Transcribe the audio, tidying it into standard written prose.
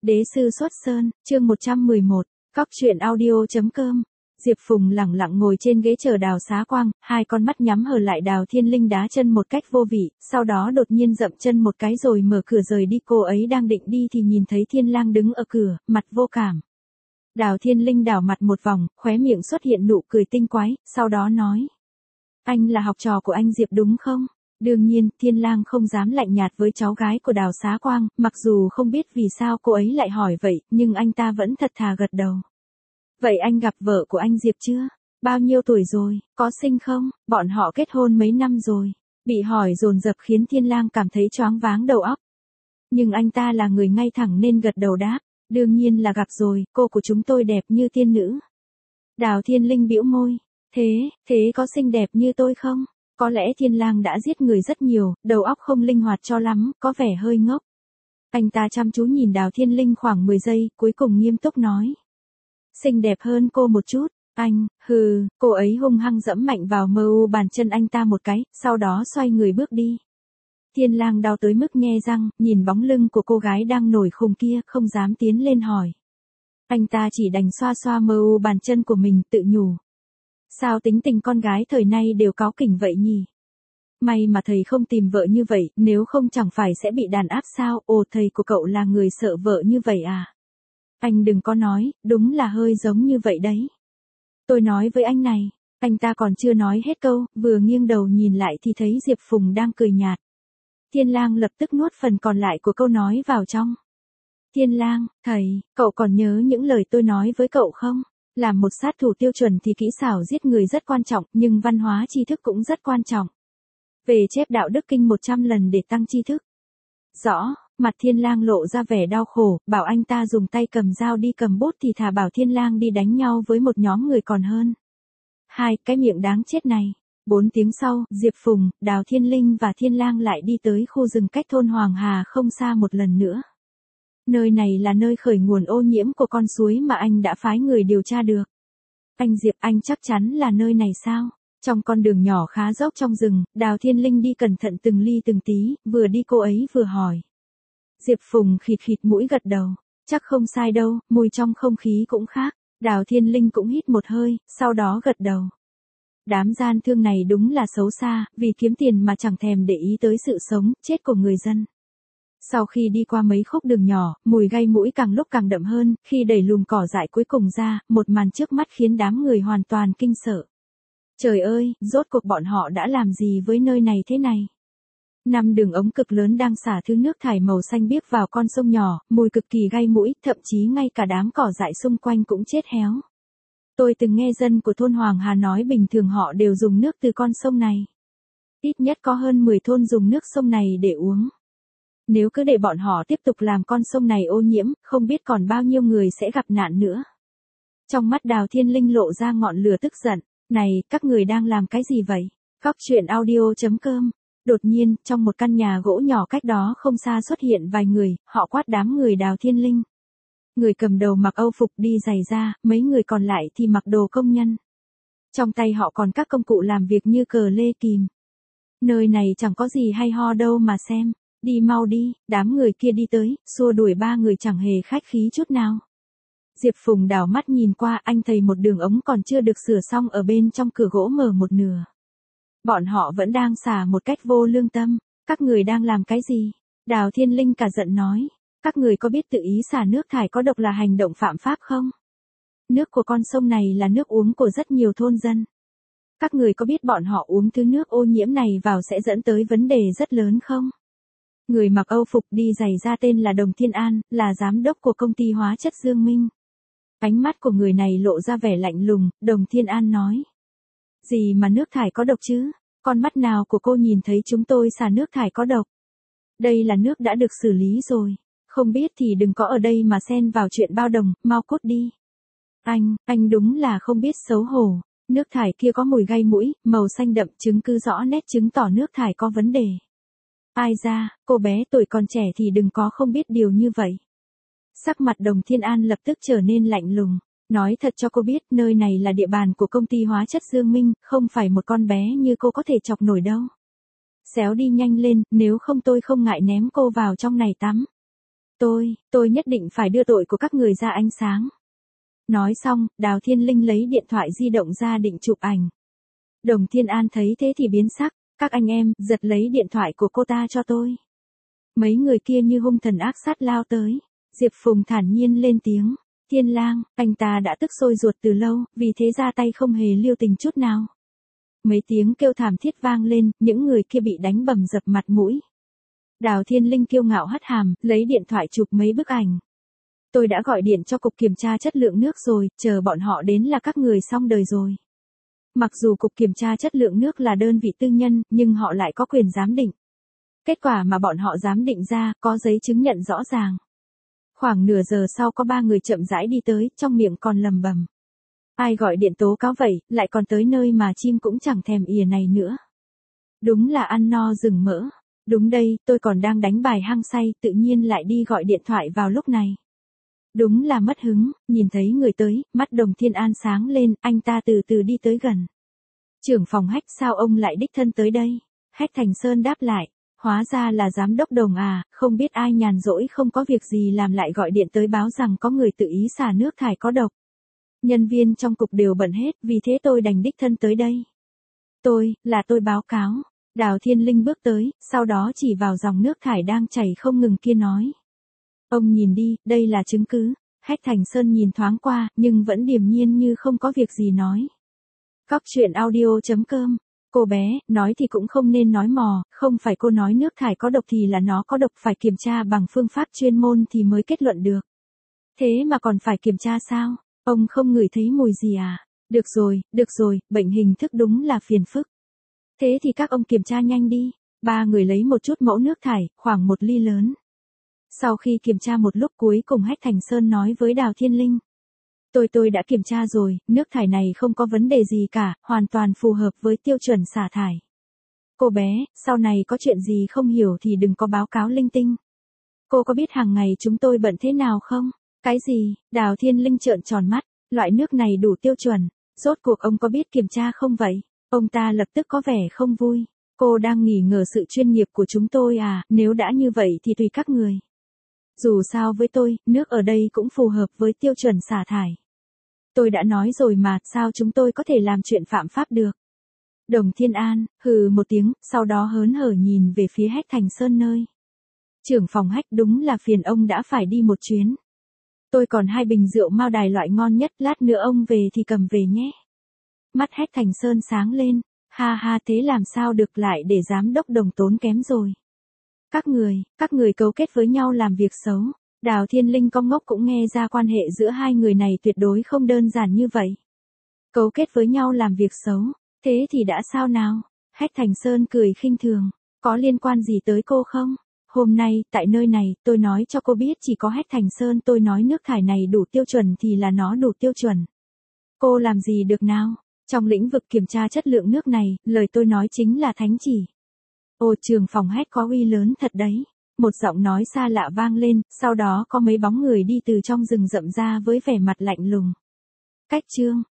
Đế sư xuất sơn, chương 111, cóc truyện audio.com. Diệp Phùng lẳng lặng ngồi trên ghế chờ Đào Xá Quang, hai con mắt nhắm hờ lại. Đào Thiên Linh đá chân một cách vô vị, sau đó đột nhiên dậm chân một cái rồi mở cửa rời đi. Cô ấy đang định đi thì nhìn thấy Thiên Lang đứng ở cửa, mặt vô cảm. Đào Thiên Linh đảo mặt một vòng, khóe miệng xuất hiện nụ cười tinh quái, sau đó nói: Anh là học trò của anh Diệp đúng không? Đương nhiên, Thiên Lang không dám lạnh nhạt với cháu gái của Đào Xá Quang, mặc dù không biết vì sao cô ấy lại hỏi vậy, nhưng anh ta vẫn thật thà gật đầu. Vậy anh gặp vợ của anh Diệp chưa? Bao nhiêu tuổi rồi, có sinh không? Bọn họ kết hôn mấy năm rồi? Bị hỏi dồn dập khiến Thiên Lang cảm thấy choáng váng đầu óc. Nhưng anh ta là người ngay thẳng nên gật đầu đáp, đương nhiên là gặp rồi, cô của chúng tôi đẹp như tiên nữ. Đào Thiên Linh bĩu môi, thế có xinh đẹp như tôi không? Có lẽ Thiên Lang đã giết người rất nhiều, đầu óc không linh hoạt cho lắm, có vẻ hơi ngốc. Anh ta chăm chú nhìn Đào Thiên Linh khoảng 10 giây, cuối cùng nghiêm túc nói: Xinh đẹp hơn cô một chút. Anh, cô ấy hung hăng dẫm mạnh vào bàn chân anh ta một cái, sau đó xoay người bước đi. Thiên Lang đau tới mức nhe răng, nhìn bóng lưng của cô gái đang nổi khùng kia, không dám tiến lên hỏi. Anh ta chỉ đành xoa xoa bàn chân của mình, tự nhủ: Sao tính tình con gái thời nay đều cáu kỉnh vậy nhỉ? May mà thầy không tìm vợ như vậy, nếu không chẳng phải sẽ bị đàn áp sao? Ồ, thầy của cậu là người sợ vợ như vậy à? Anh đừng có nói, đúng là hơi giống như vậy đấy. Tôi nói với anh này, anh ta còn chưa nói hết câu, vừa nghiêng đầu nhìn lại thì thấy Diệp Phùng đang cười nhạt. Thiên Lang lập tức nuốt phần còn lại của câu nói vào trong. Thiên Lang, thầy, cậu còn nhớ những lời tôi nói với cậu không? Làm một sát thủ tiêu chuẩn thì kỹ xảo giết người rất quan trọng, nhưng văn hóa tri thức cũng rất quan trọng. Về chép đạo đức kinh 100 lần để tăng tri thức. Rõ, mặt Thiên Lang lộ ra vẻ đau khổ, bảo anh ta dùng tay cầm dao đi cầm bút thì thà bảo Thiên Lang đi đánh nhau với một nhóm người còn hơn. Cái miệng đáng chết này. 4 tiếng sau, Diệp Phùng, Đào Thiên Linh và Thiên Lang lại đi tới khu rừng cách thôn Hoàng Hà không xa một lần nữa. Nơi này là nơi khởi nguồn ô nhiễm của con suối mà anh đã phái người điều tra được. Anh Diệp, anh chắc chắn là nơi này sao? Trong con đường nhỏ khá dốc trong rừng, Đào Thiên Linh đi cẩn thận từng ly từng tí, vừa đi cô ấy vừa hỏi. Diệp Phùng khịt khịt mũi gật đầu. Chắc không sai đâu, mùi trong không khí cũng khác. Đào Thiên Linh cũng hít một hơi, sau đó gật đầu. Đám gian thương này đúng là xấu xa, vì kiếm tiền mà chẳng thèm để ý tới sự sống, chết của người dân. Sau khi đi qua mấy khúc đường nhỏ, mùi gây mũi càng lúc càng đậm hơn, khi đẩy lùm cỏ dại cuối cùng ra, một màn trước mắt khiến đám người hoàn toàn kinh sợ. Trời ơi, rốt cuộc bọn họ đã làm gì với nơi này thế này? 5 đường ống cực lớn đang xả thứ nước thải màu xanh biếc vào con sông nhỏ, mùi cực kỳ gây mũi, thậm chí ngay cả đám cỏ dại xung quanh cũng chết héo. Tôi từng nghe dân của thôn Hoàng Hà nói bình thường họ đều dùng nước từ con sông này. Ít nhất có hơn 10 thôn dùng nước sông này để uống. Nếu cứ để bọn họ tiếp tục làm con sông này ô nhiễm, không biết còn bao nhiêu người sẽ gặp nạn nữa. Trong mắt Đào Thiên Linh lộ ra ngọn lửa tức giận. Này, các người đang làm cái gì vậy? Cóc truyện audio.com. Đột nhiên, trong một căn nhà gỗ nhỏ cách đó không xa xuất hiện vài người, họ quát đám người Đào Thiên Linh. Người cầm đầu mặc âu phục đi giày da, mấy người còn lại thì mặc đồ công nhân. Trong tay họ còn các công cụ làm việc như cờ lê kìm. Nơi này chẳng có gì hay ho đâu mà xem. Đi mau đi, đám người kia đi tới, xua đuổi 3 người chẳng hề khách khí chút nào. Diệp Phùng đảo mắt nhìn qua, anh thấy một đường ống còn chưa được sửa xong ở bên trong cửa gỗ mở một nửa. Bọn họ vẫn đang xả một cách vô lương tâm. Các người đang làm cái gì? Đào Thiên Linh cả giận nói. Các người có biết tự ý xả nước thải có độc là hành động phạm pháp không? Nước của con sông này là nước uống của rất nhiều thôn dân. Các người có biết bọn họ uống thứ nước ô nhiễm này vào sẽ dẫn tới vấn đề rất lớn không? Người mặc âu phục đi giày da tên là Đồng Thiên An, là giám đốc của công ty hóa chất Dương Minh. Ánh mắt của người này lộ ra vẻ lạnh lùng, Đồng Thiên An nói. Gì mà nước thải có độc chứ? Con mắt nào của cô nhìn thấy chúng tôi xả nước thải có độc? Đây là nước đã được xử lý rồi. Không biết thì đừng có ở đây mà xen vào chuyện bao đồng, mau cút đi. Anh đúng là không biết xấu hổ. Nước thải kia có mùi gây mũi, màu xanh đậm, chứng cứ rõ nét chứng tỏ nước thải có vấn đề. Ai ra, cô bé tuổi còn trẻ thì đừng có không biết điều như vậy. Sắc mặt Đồng Thiên An lập tức trở nên lạnh lùng. Nói thật cho cô biết, nơi này là địa bàn của công ty hóa chất Dương Minh, không phải một con bé như cô có thể chọc nổi đâu. Xéo đi nhanh lên, nếu không tôi không ngại ném cô vào trong này tắm. Tôi nhất định phải đưa tội của các người ra ánh sáng. Nói xong, Đào Thiên Linh lấy điện thoại di động ra định chụp ảnh. Đồng Thiên An thấy thế thì biến sắc, các anh em, giật lấy điện thoại của cô ta cho tôi. Mấy người kia như hung thần ác sát lao tới. Diệp Phùng thản nhiên lên tiếng, Thiên Lang, anh ta đã tức sôi ruột từ lâu, vì thế ra tay không hề lưu tình chút nào. Mấy tiếng kêu thảm thiết vang lên, những người kia bị đánh bầm dập mặt mũi. Đào Thiên Linh kiêu ngạo hất hàm, lấy điện thoại chụp mấy bức ảnh. Tôi đã gọi điện cho cục kiểm tra chất lượng nước rồi, chờ bọn họ đến là các người xong đời rồi. Mặc dù cục kiểm tra chất lượng nước là đơn vị tư nhân, nhưng họ lại có quyền giám định. Kết quả mà bọn họ giám định ra, có giấy chứng nhận rõ ràng. Khoảng nửa giờ sau có 3 người chậm rãi đi tới, trong miệng còn lầm bầm. Ai gọi điện tố cáo vậy, lại còn tới nơi mà chim cũng chẳng thèm ỉa này nữa. Đúng là ăn no rừng mỡ. Đúng đây, tôi còn đang đánh bài hăng say, tự nhiên lại đi gọi điện thoại vào lúc này. Đúng là mất hứng, nhìn thấy người tới, mắt Đồng Thiên An sáng lên, anh ta từ từ đi tới gần. Trưởng phòng Hách, sao ông lại đích thân tới đây? Hách Thành Sơn đáp lại, hóa ra là giám đốc Đồng à, không biết ai nhàn rỗi không có việc gì làm lại gọi điện tới báo rằng có người tự ý xả nước thải có độc. Nhân viên trong cục đều bận hết, vì thế tôi đành đích thân tới đây. Tôi báo cáo. Đào Thiên Linh bước tới, sau đó chỉ vào dòng nước thải đang chảy không ngừng kia nói. Ông nhìn đi, đây là chứng cứ. Hách Thành Sơn nhìn thoáng qua, nhưng vẫn điềm nhiên như không có việc gì nói. Cóc truyện audio.com. Cô bé, nói thì cũng không nên nói mò, không phải cô nói nước thải có độc thì là nó có độc, phải kiểm tra bằng phương pháp chuyên môn thì mới kết luận được. Thế mà còn phải kiểm tra sao? Ông không ngửi thấy mùi gì à? Được rồi, bệnh hình thức đúng là phiền phức. Thế thì các ông kiểm tra nhanh đi. 3 người lấy một chút mẫu nước thải, khoảng 1 ly lớn. Sau khi kiểm tra một lúc cuối cùng Hách Thành Sơn nói với Đào Thiên Linh. Tôi đã kiểm tra rồi, nước thải này không có vấn đề gì cả, hoàn toàn phù hợp với tiêu chuẩn xả thải. Cô bé, sau này có chuyện gì không hiểu thì đừng có báo cáo linh tinh. Cô có biết hàng ngày chúng tôi bận thế nào không? Cái gì? Đào Thiên Linh trợn tròn mắt, loại nước này đủ tiêu chuẩn, rốt cuộc ông có biết kiểm tra không vậy? Ông ta lập tức có vẻ không vui. Cô đang nghi ngờ sự chuyên nghiệp của chúng tôi à, nếu đã như vậy thì tùy các người. Dù sao với tôi, nước ở đây cũng phù hợp với tiêu chuẩn xả thải. Tôi đã nói rồi mà, sao chúng tôi có thể làm chuyện phạm pháp được? Đồng Thiên An, hừ một tiếng, sau đó hớn hở nhìn về phía Hách Thành Sơn nơi. Trưởng phòng Hách, đúng là phiền ông đã phải đi một chuyến. Tôi còn 2 bình rượu Mao Đài loại ngon nhất, lát nữa ông về thì cầm về nhé. Mắt Hách Thành Sơn sáng lên, ha thế làm sao được, lại để giám đốc Đồng tốn kém rồi. Các người cấu kết với nhau làm việc xấu. Đào Thiên Linh có ngốc cũng nghe ra quan hệ giữa hai người này tuyệt đối không đơn giản như vậy. Cấu kết với nhau làm việc xấu, thế thì đã sao nào? Hách Thành Sơn cười khinh thường, có liên quan gì tới cô không? Hôm nay, tại nơi này, tôi nói cho cô biết chỉ có Hách Thành Sơn tôi nói nước thải này đủ tiêu chuẩn thì là nó đủ tiêu chuẩn. Cô làm gì được nào? Trong lĩnh vực kiểm tra chất lượng nước này, lời tôi nói chính là thánh chỉ. Ồ, trưởng phòng Hách có uy lớn thật đấy. Một giọng nói xa lạ vang lên, sau đó có mấy bóng người đi từ trong rừng rậm ra với vẻ mặt lạnh lùng. Cách chương